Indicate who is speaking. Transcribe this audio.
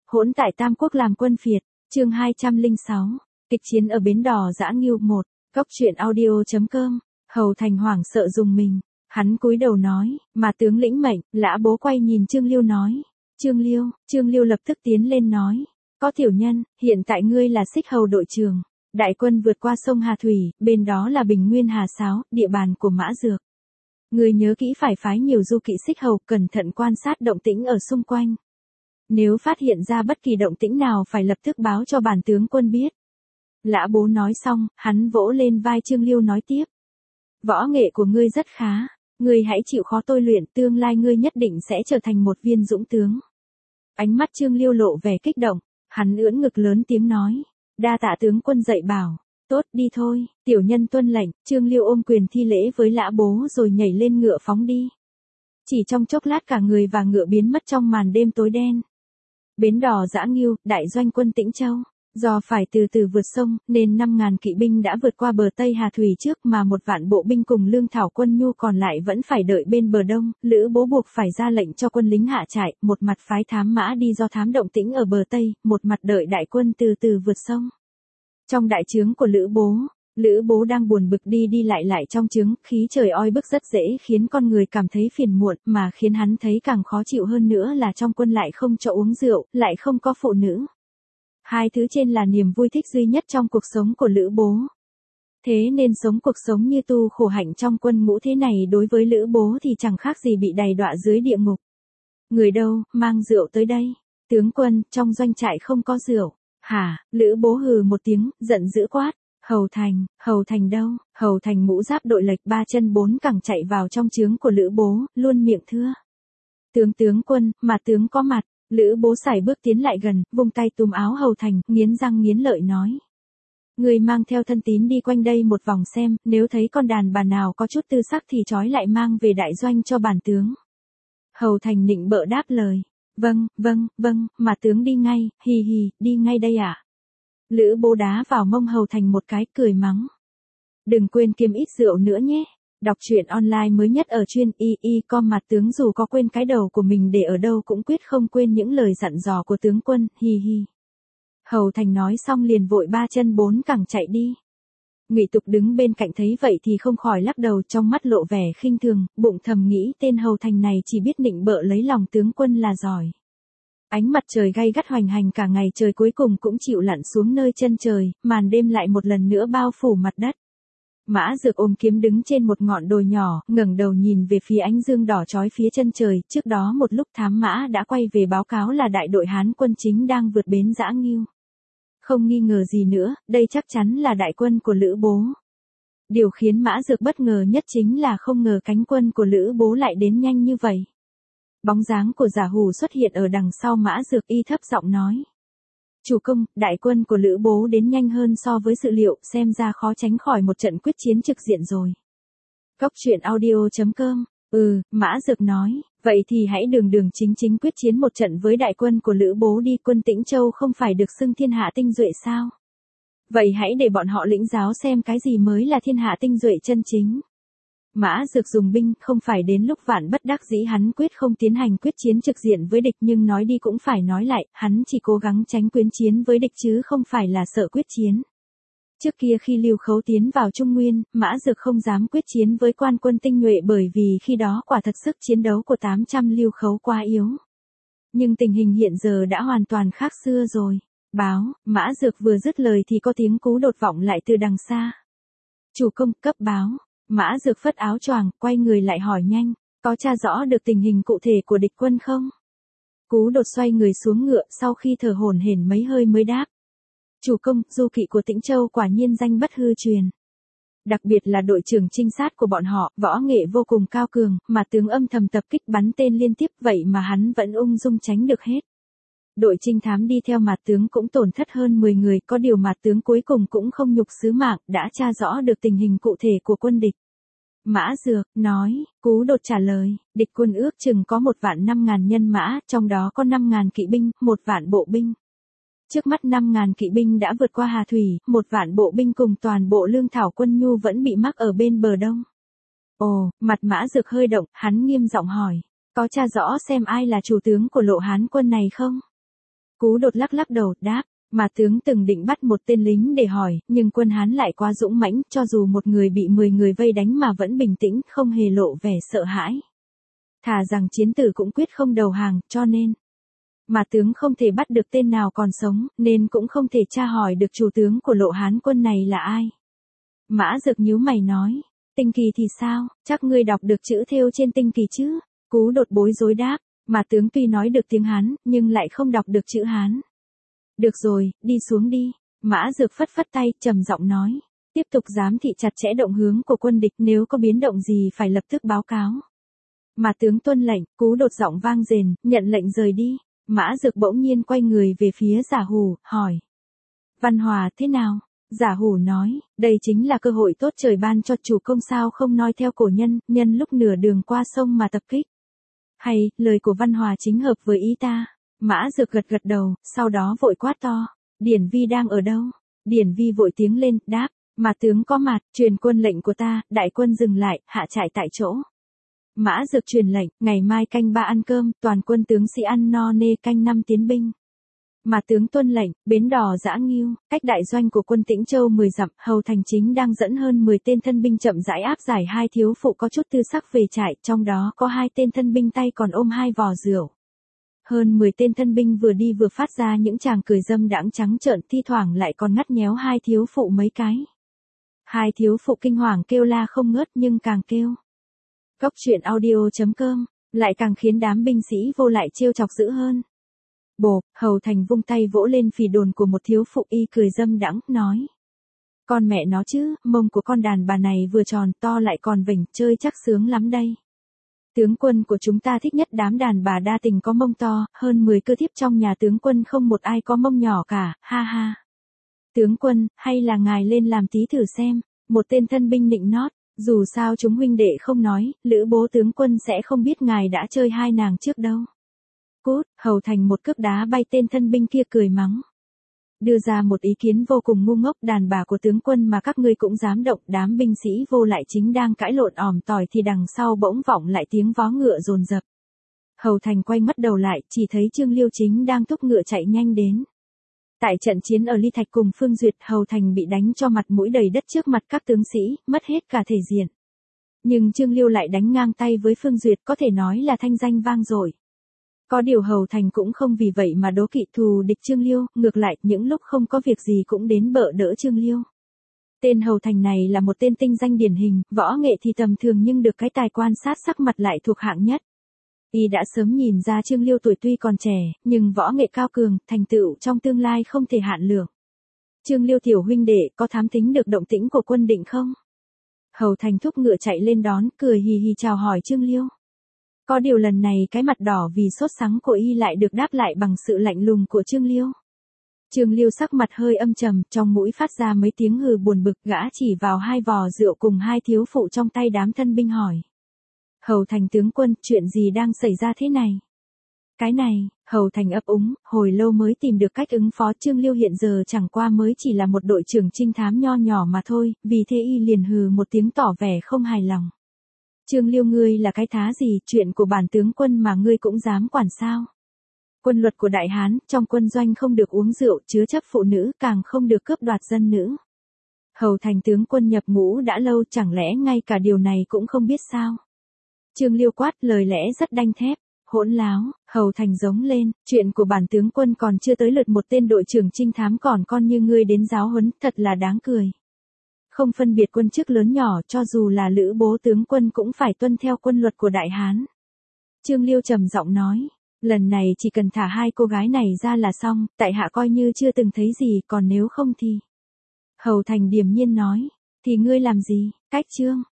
Speaker 1: Hỗn tại Tam Quốc làm quân phiệt, chương 206, kịch chiến ở bến đò Dã Ngưu 1, góc truyện audio.com, Hầu Thành hoảng sợ dùng mình, hắn cúi đầu nói, mà tướng lĩnh mệnh, Lã Bố quay nhìn Trương Liêu nói, Trương Liêu lập tức tiến lên nói, có tiểu nhân, hiện tại ngươi là Xích Hầu đội trưởng, đại quân vượt qua sông Hà Thủy, bên đó là Bình Nguyên Hà Sáo, địa bàn của Mã Dược. Ngươi nhớ kỹ phải phái nhiều du kỵ Xích Hầu, cẩn thận quan sát động tĩnh ở xung quanh. Nếu phát hiện ra bất kỳ động tĩnh nào phải lập tức báo cho bản tướng quân biết. Lã Bố nói xong, hắn vỗ lên vai Trương Liêu nói tiếp. Võ nghệ của ngươi rất khá, ngươi hãy chịu khó tôi luyện, tương lai ngươi nhất định sẽ trở thành một viên dũng tướng. Ánh mắt Trương Liêu lộ vẻ kích động, hắn ưỡn ngực lớn tiếng nói, đa tạ tướng quân dạy bảo, tốt đi thôi, tiểu nhân tuân lệnh. Trương Liêu ôm quyền thi lễ với Lã Bố rồi nhảy lên ngựa phóng đi. Chỉ trong chốc lát cả người và ngựa biến mất trong màn đêm tối đen. Bến đò Dã Ngưu, đại doanh quân Tĩnh Châu. Do phải từ từ vượt sông, nên 5.000 kỵ binh đã vượt qua bờ Tây Hà Thủy trước mà 1 vạn bộ binh cùng lương thảo quân nhu còn lại vẫn phải đợi bên bờ đông. Lữ Bố buộc phải ra lệnh cho quân lính hạ trại, một mặt phái thám mã đi do thám động tĩnh ở bờ Tây, một mặt đợi đại quân từ từ vượt sông. Trong đại trướng của Lữ Bố đang buồn bực đi lại trong trướng, khí trời oi bức rất dễ khiến con người cảm thấy phiền muộn, mà khiến hắn thấy càng khó chịu hơn nữa là trong quân lại không cho uống rượu, lại không có phụ nữ. Hai thứ trên là niềm vui thích duy nhất trong cuộc sống của Lữ Bố. Thế nên sống cuộc sống như tu khổ hạnh trong quân ngũ thế này đối với Lữ Bố thì chẳng khác gì bị đày đọa dưới địa ngục. Người đâu, mang rượu tới đây. Tướng quân, trong doanh trại không có rượu. Hả, Lữ Bố hừ một tiếng, giận dữ quát. Hầu Thành đâu? Hầu Thành mũ giáp đội lệch 3 chân 4 cẳng chạy vào trong trướng của Lữ Bố, luôn miệng thưa. Tướng quân, mà tướng có mặt. Lữ Bố sải bước tiến lại gần, vung tay túm áo Hầu Thành, nghiến răng nghiến lợi nói. Người mang theo thân tín đi quanh đây một vòng xem, nếu thấy con đàn bà nào có chút tư sắc thì trói lại mang về đại doanh cho bản tướng. Hầu Thành nịnh bợ đáp lời. Vâng, mà tướng đi ngay, đi ngay đây ạ. Lữ Bố đá vào mông Hầu Thành một cái, cười mắng. Đừng quên kiêm ít rượu nữa nhé. Đọc truyện online mới nhất ở chuyên com, mặt tướng dù có quên cái đầu của mình để ở đâu cũng quyết không quên những lời dặn dò của tướng quân, Hầu Thành nói xong liền vội 3 chân 4 cẳng chạy đi. Ngụy Tục đứng bên cạnh thấy vậy thì không khỏi lắc đầu, trong mắt lộ vẻ khinh thường, bụng thầm nghĩ tên Hầu Thành này chỉ biết nịnh bợ lấy lòng tướng quân là giỏi. Ánh mặt trời gay gắt hoành hành cả ngày trời cuối cùng cũng chịu lặn xuống nơi chân trời, màn đêm lại một lần nữa bao phủ mặt đất. Mã Dược ôm kiếm đứng trên một ngọn đồi nhỏ, ngẩng đầu nhìn về phía ánh dương đỏ chói phía chân trời, trước đó một lúc thám mã đã quay về báo cáo là đại đội Hán quân chính đang vượt bến Dã Ngưu. Không nghi ngờ gì nữa, đây chắc chắn là đại quân của Lữ Bố. Điều khiến Mã Dược bất ngờ nhất chính là không ngờ cánh quân của Lữ Bố lại đến nhanh như vậy. Bóng dáng của Giả Hủ xuất hiện ở đằng sau Mã Dược, y thấp giọng nói. Chủ công, đại quân của Lữ Bố đến nhanh hơn so với dự liệu, xem ra khó tránh khỏi một trận quyết chiến trực diện rồi. Góc truyện audio.com, Mã Dược nói, vậy thì hãy đường chính quyết chiến một trận với đại quân của Lữ Bố đi, quân Tĩnh Châu không phải được xưng thiên hạ tinh duệ sao? Vậy hãy để bọn họ lĩnh giáo xem cái gì mới là thiên hạ tinh duệ chân chính. Mã Dược dùng binh, không phải đến lúc vạn bất đắc dĩ hắn quyết không tiến hành quyết chiến trực diện với địch, nhưng nói đi cũng phải nói lại, hắn chỉ cố gắng tránh quyến chiến với địch chứ không phải là sợ quyết chiến. Trước kia khi Lưu Khấu tiến vào Trung Nguyên, Mã Dược không dám quyết chiến với quan quân tinh nhuệ bởi vì khi đó quả thật sức chiến đấu của 800 Lưu Khấu quá yếu. Nhưng tình hình hiện giờ đã hoàn toàn khác xưa rồi. Báo, Mã Dược vừa dứt lời thì có tiếng cú đột vọng lại từ đằng xa. Chủ công, cấp báo. Mã Dược phất áo choàng, quay người lại hỏi nhanh, có tra rõ được tình hình cụ thể của địch quân không? Cú đột xoay người xuống ngựa, sau khi thở hổn hển mấy hơi mới đáp. Chủ công, du kỵ của Tĩnh Châu quả nhiên danh bất hư truyền. Đặc biệt là đội trưởng trinh sát của bọn họ, võ nghệ vô cùng cao cường, mà tướng âm thầm tập kích bắn tên liên tiếp, vậy mà hắn vẫn ung dung tránh được hết. Đội trinh thám đi theo Mạt tướng cũng tổn thất hơn 10 người, có điều Mạt tướng cuối cùng cũng không nhục sứ mạng, đã tra rõ được tình hình cụ thể của quân địch. Mã Dược nói, cú đột trả lời, địch quân ước chừng có 1.500.000 nhân mã, trong đó có 5.000 kỵ binh, 1 vạn bộ binh. Trước mắt 5.000 kỵ binh đã vượt qua Hà Thủy, 1 vạn bộ binh cùng toàn bộ lương thảo quân nhu vẫn bị mắc ở bên bờ đông. Ồ, mặt Mã Dược hơi động, hắn nghiêm giọng hỏi, có tra rõ xem ai là chủ tướng của Lộ Hán quân này không? Cú Đột lắc lắc đầu, đáp, mà tướng từng định bắt một tên lính để hỏi, nhưng quân Hán lại quá dũng mãnh, cho dù một người bị 10 người vây đánh mà vẫn bình tĩnh, không hề lộ vẻ sợ hãi. Thà rằng chiến tử cũng quyết không đầu hàng, cho nên mà tướng không thể bắt được tên nào còn sống, nên cũng không thể tra hỏi được chủ tướng của Lộ Hán quân này là ai. Mã Dực nhíu mày nói, tinh kỳ thì sao, chắc ngươi đọc được chữ thêu trên tinh kỳ chứ? Cú Đột bối rối đáp, mà tướng tuy nói được tiếng Hán, nhưng lại không đọc được chữ Hán. Được rồi, đi xuống đi. Mã Dực phất phất tay, trầm giọng nói, tiếp tục giám thị chặt chẽ động hướng của quân địch, nếu có biến động gì phải lập tức báo cáo. Mà tướng tuân lệnh. Cú Đột giọng vang dền, nhận lệnh rời đi. Mã Dực bỗng nhiên quay người về phía Giả Hủ, hỏi, Văn Hòa thế nào? Giả Hủ nói, đây chính là cơ hội tốt trời ban cho chủ công, sao không noi theo cổ nhân, nhân lúc nửa đường qua sông mà tập kích. Hay, lời của Văn Hòa chính hợp với ý ta. Mã Dực gật gật đầu, sau đó vội quát to, Điển Vi đang ở đâu? Điển Vi vội tiếng lên, đáp, mà tướng có mặt, truyền quân lệnh của ta, đại quân dừng lại, hạ trại tại chỗ. Mã Dực truyền lệnh, ngày mai canh 3 ăn cơm, toàn quân tướng sĩ ăn no nê, canh 5 tiến binh. Mà tướng tuân lệnh, bến đò Dã Ngưu, cách đại doanh của quân Tĩnh Châu 10 dặm, Hầu Thành chính đang dẫn hơn 10 tên thân binh chậm rãi áp giải hai thiếu phụ có chút tư sắc về trại, trong đó có 2 tên thân binh tay còn ôm 2 vò rượu. Hơn 10 tên thân binh vừa đi vừa phát ra những tràng cười dâm đãng trắng trợn, thi thoảng lại còn ngắt nhéo hai thiếu phụ mấy cái. Hai thiếu phụ kinh hoàng kêu la không ngớt, nhưng càng kêu, Cốc truyện audio.com lại càng khiến đám binh sĩ vô lại trêu chọc dữ hơn. Bộp, Hầu Thành vung tay vỗ lên phì đồn của một thiếu phụ, y cười dâm đãng, nói, con mẹ nó chứ, mông của con đàn bà này vừa tròn to lại còn vểnh, chơi chắc sướng lắm đây. Tướng quân của chúng ta thích nhất đám đàn bà đa tình có mông to, hơn 10 cơ thiếp trong nhà tướng quân không một ai có mông nhỏ cả, ha ha. Tướng quân, hay là ngài lên làm tí thử xem, một tên thân binh nịnh nót, dù sao chúng huynh đệ không nói, lữ bố tướng quân sẽ không biết ngài đã chơi hai nàng trước đâu. Cút, Hầu Thành một cước đá bay tên thân binh kia, cười mắng, đưa ra một ý kiến vô cùng ngu ngốc, đàn bà của tướng quân mà các ngươi cũng dám động. Đám binh sĩ vô lại chính đang cãi lộn òm tỏi thì đằng sau bỗng vọng lại tiếng vó ngựa dồn dập. Hầu Thành quay mất đầu lại, chỉ thấy Trương Liêu chính đang thúc ngựa chạy nhanh đến. Tại trận chiến ở Ly Thạch cùng Phương Duyệt, Hầu Thành bị đánh cho mặt mũi đầy đất trước mặt các tướng sĩ, mất hết cả thể diện. Nhưng Trương Liêu lại đánh ngang tay với Phương Duyệt, có thể nói là thanh danh vang dội. Có điều Hầu Thành cũng không vì vậy mà đố kỵ thù địch Trương Liêu, ngược lại, những lúc không có việc gì cũng đến bợ đỡ Trương Liêu. Tên Hầu Thành này là một tên tinh danh điển hình, võ nghệ thì tầm thường nhưng được cái tài quan sát sắc mặt lại thuộc hạng nhất. Y đã sớm nhìn ra Trương Liêu tuổi tuy còn trẻ, nhưng võ nghệ cao cường, thành tựu trong tương lai không thể hạn lượng. Trương Liêu tiểu huynh đệ, có thám thính được động tĩnh của quân Định không? Hầu Thành thúc ngựa chạy lên đón, cười hì hì chào hỏi Trương Liêu. Có điều lần này cái mặt đỏ vì sốt sắng của y lại được đáp lại bằng sự lạnh lùng của Trương Liêu. Trương Liêu sắc mặt hơi âm trầm, trong mũi phát ra mấy tiếng hừ buồn bực, gã chỉ vào 2 vò rượu cùng 2 thiếu phụ trong tay đám thân binh hỏi, Hầu Thành tướng quân, chuyện gì đang xảy ra thế này? Cái này, Hầu Thành ấp úng, hồi lâu mới tìm được cách ứng phó. Trương Liêu hiện giờ chẳng qua mới chỉ là một đội trưởng trinh thám nho nhỏ mà thôi, vì thế y liền hừ một tiếng tỏ vẻ không hài lòng. Trương Liêu, ngươi là cái thá gì, chuyện của bản tướng quân mà ngươi cũng dám quản sao? Quân luật của Đại Hán, trong quân doanh không được uống rượu, chứa chấp phụ nữ, càng không được cướp đoạt dân nữ. Hầu Thành tướng quân nhập ngũ đã lâu, chẳng lẽ ngay cả điều này cũng không biết sao? Trương Liêu quát, lời lẽ rất đanh thép. Hỗn láo. Hầu Thành giống lên, chuyện của bản tướng quân còn chưa tới lượt một tên đội trưởng trinh thám còn con như ngươi đến giáo huấn, thật là đáng cười. Không phân biệt quân chức lớn nhỏ, cho dù là lữ bố tướng quân cũng phải tuân theo quân luật của Đại Hán. Trương Liêu trầm giọng nói, lần này chỉ cần thả 2 cô gái này ra là xong, tại hạ coi như chưa từng thấy gì, còn nếu không thì... Hầu Thành điềm nhiên nói, thì ngươi làm gì? Cách Trương